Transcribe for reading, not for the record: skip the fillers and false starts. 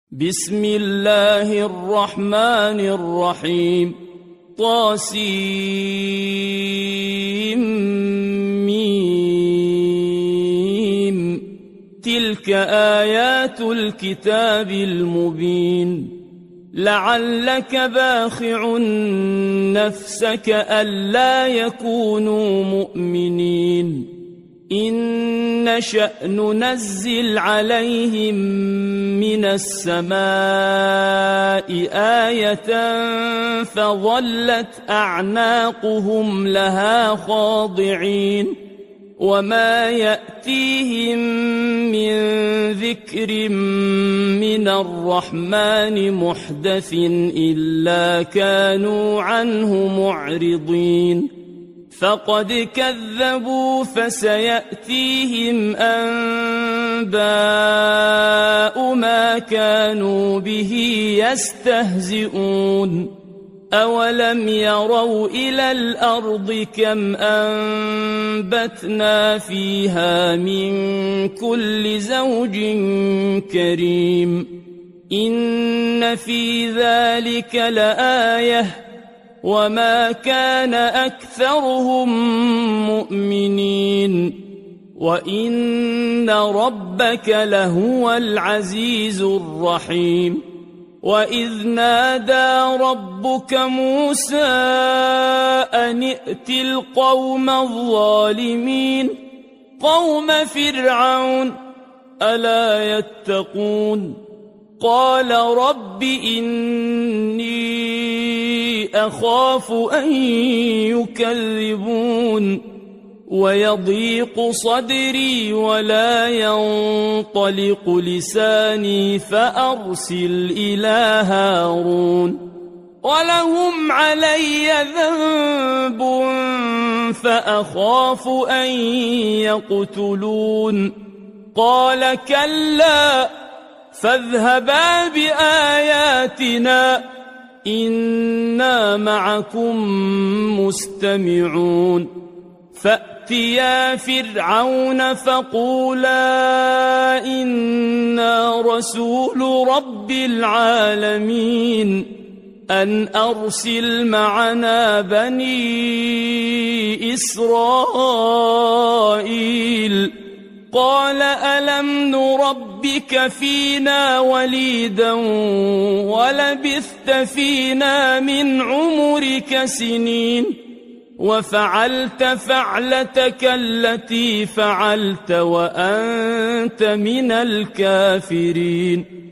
بسم الله الرحمن الرحيم طاسيم تلك آيات الكتاب المبين لعلك باخع نفسك ألا يكونوا مؤمنين إن نشأ ننزل عليهم من السماء آية فظلت أعناقهم لها خاضعين وما يأتيهم من ذكر من الرحمن محدث إلا كانوا عنه معرضين فقد كذبوا فسيأتيهم أنباء ما كانوا به يستهزئون أولم يروا إلى الأرض كم أنبتنا فيها من كل زوج كريم إن في ذلك لآية وما كان أكثرهم مؤمنين وإن ربك لهو العزيز الرحيم وإذ نادى ربك موسى أن ائت القوم الظالمين قوم فرعون ألا يتقون قال رب إني أخاف أن يكذبون ويضيق صدري ولا ينطلق لساني فأرسل إلى هارون ولهم علي ذنب فأخاف أن يقتلون قال كلا فاذهبا بآياتنا إنا معكم مستمعون فأتيا فرعون فقولا إنا رسول رب العالمين أن أرسل معنا بني إسرائيل قال ألم نربك فينا وليدا ولبثت فينا من عمرك سنين وفعلت فعلتك التي فعلت وأنت من الكافرين